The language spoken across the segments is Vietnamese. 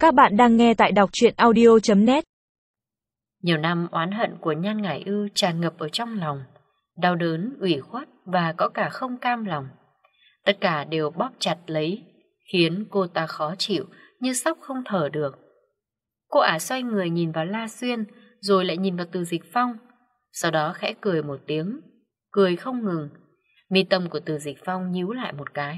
Các bạn đang nghe tại đọc truyện audio.net. Nhiều năm oán hận của Nhan Ngải Ưu tràn ngập ở trong lòng, đau đớn, ủy khuất và có cả không cam lòng. Tất cả đều bóp chặt lấy, khiến cô ta khó chịu, như sắp không thở được. Cô ả xoay người nhìn vào La Xuyên, rồi lại nhìn vào Từ Dịch Phong, sau đó khẽ cười một tiếng, cười không ngừng. Mi tâm của Từ Dịch Phong nhíu lại một cái.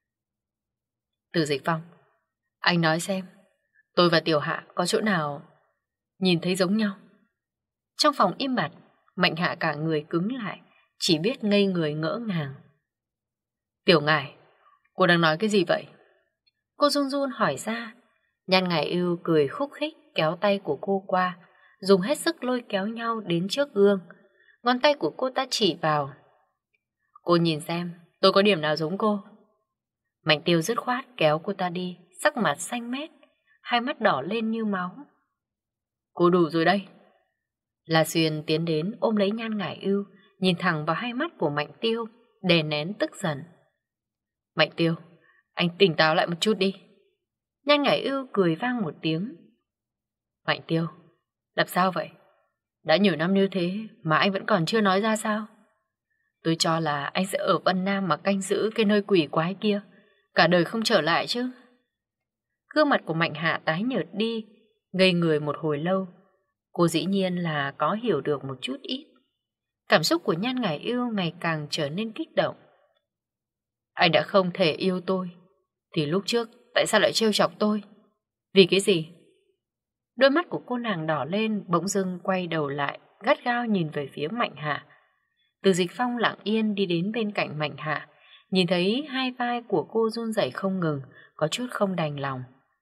Từ Dịch Phong, anh nói xem, tôi và Tiểu Hạ có chỗ nào nhìn thấy giống nhau? Trong phòng im bặt, Mạnh Hạ cả người cứng lại, chỉ biết ngây người ngỡ ngàng. Tiểu Ngải, cô đang nói cái gì vậy? Cô run run hỏi ra. Nhan Ngải Ưu cười khúc khích kéo tay của cô qua, dùng hết sức lôi kéo nhau đến trước gương. Ngón tay của cô ta chỉ vào. Cô nhìn xem, tôi có điểm nào giống cô? Mạnh Tiêu dứt khoát kéo cô ta đi, sắc mặt xanh mét, hai mắt đỏ lên như máu. Cô đủ rồi đây. La Xuyên tiến đến ôm lấy Nhan Ngải Ưu, nhìn thẳng vào hai mắt của Mạnh Tiêu, đè nén tức giận. Mạnh Tiêu, anh tỉnh táo lại một chút đi. Nhan Ngải Ưu cười vang một tiếng. Mạnh Tiêu, làm sao vậy? Đã nhiều năm như thế mà anh vẫn còn chưa nói ra sao? Tôi cho là anh sẽ ở Vân Nam mà canh giữ cái nơi quỷ quái kia, cả đời không trở lại chứ. Gương mặt của Mạnh Hạ tái nhợt đi, ngây người một hồi lâu. Cô dĩ nhiên là có hiểu được một chút ít. Cảm xúc của Nhan Ngải Ưu ngày càng trở nên kích động. Anh đã không thể yêu tôi, thì lúc trước tại sao lại trêu chọc tôi? Vì cái gì? Đôi mắt của cô nàng đỏ lên, bỗng dưng quay đầu lại, gắt gao nhìn về phía Mạnh Hạ. Từ Dịch Phong lặng yên đi đến bên cạnh Mạnh Hạ, nhìn thấy hai vai của cô run rẩy không ngừng, có chút không đành lòng.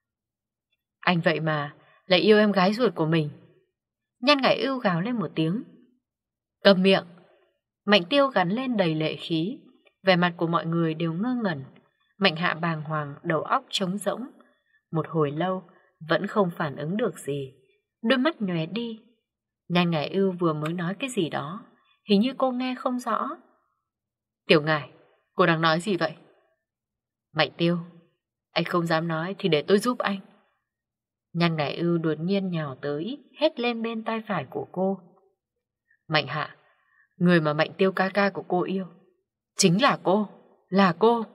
Anh vậy mà lại yêu em gái ruột của mình. Nhan Ngải Ưu gào lên một tiếng. Câm miệng. Mạnh Tiêu gắn lên đầy lệ khí. Vẻ mặt của mọi người đều ngơ ngẩn. Mạnh Hạ bàng hoàng, đầu óc trống rỗng. Một hồi lâu vẫn không phản ứng được gì, đôi mắt nhòe đi. Nhan Ngải Ưu vừa mới nói cái gì đó, hình như cô nghe không rõ. Tiểu Ngải, cô đang nói gì vậy? Mạnh Tiêu, anh không dám nói thì để tôi giúp anh. Nhan Ngải Ưu đột nhiên nhào tới, hét lên bên tai phải của cô. Mạnh Hạ, người mà Mạnh Tiêu ca ca của cô yêu chính là cô, là cô.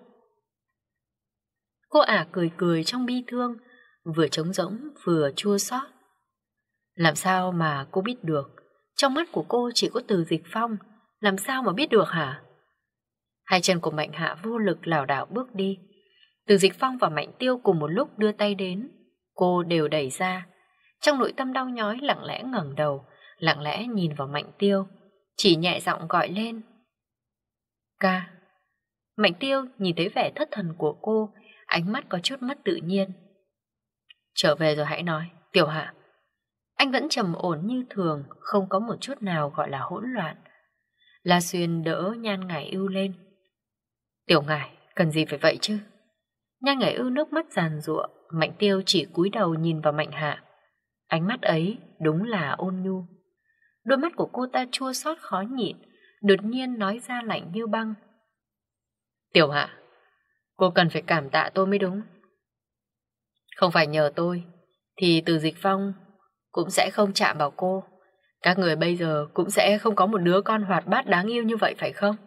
Cô ả cười cười trong bi thương, vừa trống rỗng vừa chua xót. Làm sao mà cô biết được? Trong mắt của cô chỉ có Từ Dịch Phong, làm sao mà biết được hả? Hai chân của Mạnh Hạ vô lực lảo đảo bước đi. Từ Dịch Phong và Mạnh Tiêu cùng một lúc đưa tay đến, cô đều đẩy ra. Trong nội tâm đau nhói lặng lẽ ngẩng đầu, lặng lẽ nhìn vào Mạnh Tiêu, chỉ nhẹ giọng gọi lên. Ca. Mạnh Tiêu nhìn thấy vẻ thất thần của cô, ánh mắt có chút mất tự nhiên. Trở về rồi hãy nói, Tiểu Hạ. Anh vẫn trầm ổn như thường, không có một chút nào gọi là hỗn loạn. La Xuyên đỡ Nhan Ngải Ưu lên. Tiểu Ngải, cần gì phải vậy chứ? Nhan Ngải Ưu nước mắt giàn giụa. Mạnh Tiêu chỉ cúi đầu nhìn vào Mạnh Hạ. Ánh mắt ấy đúng là ôn nhu. Đôi mắt của cô ta chua xót khó nhịn, đột nhiên nói ra lạnh như băng. Tiểu Hạ, cô cần phải cảm tạ tôi mới đúng. Không phải nhờ tôi thì Từ Dịch Phong cũng sẽ không chạm vào cô. Các người bây giờ cũng sẽ không có một đứa con hoạt bát đáng yêu như vậy phải không?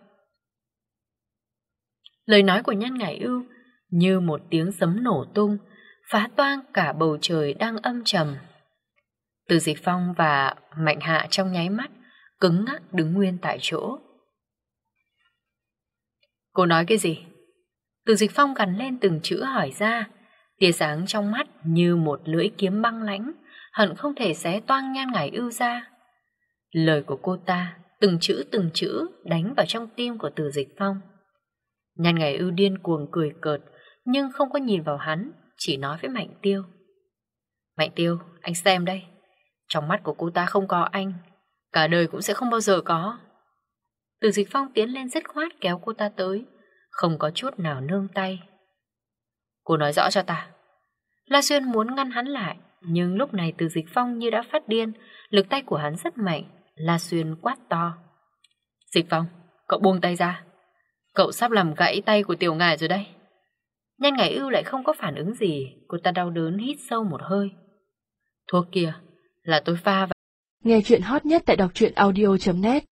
Lời nói của Nhan Ngải Ưu như một tiếng sấm nổ tung, phá toang cả bầu trời đang âm trầm. Từ Dịch Phong và Mạnh Hạ trong nháy mắt cứng ngắc đứng nguyên tại chỗ. Cô nói cái gì? Từ Dịch Phong gằn lên từng chữ hỏi ra, tia sáng trong mắt như một lưỡi kiếm băng lãnh, hận không thể xé toang Nhan Ngải Ưu ra. Lời của cô ta từng chữ đánh vào trong tim của Từ Dịch Phong. Nhan Ngải Ưu điên cuồng cười cợt, nhưng không có nhìn vào hắn, chỉ nói với Mạnh Tiêu. Mạnh Tiêu, anh xem đây, trong mắt của cô ta không có anh, cả đời cũng sẽ không bao giờ có. Từ Dịch Phong tiến lên dứt khoát kéo cô ta tới, không có chút nào nương tay. Cô nói rõ cho ta. La Xuyên muốn ngăn hắn lại, nhưng lúc này Từ Dịch Phong như đã phát điên, lực tay của hắn rất mạnh. La Xuyên quát to. Dịch Phong, cậu buông tay ra. Cậu sắp làm gãy tay của Tiểu Ngải rồi đây. Nhan Ngải Ưu lại không có phản ứng gì. Cô ta đau đớn hít sâu một hơi. Thuốc kia là tôi pha vào. Nghe chuyện hot nhất tại đọc truyện audio.net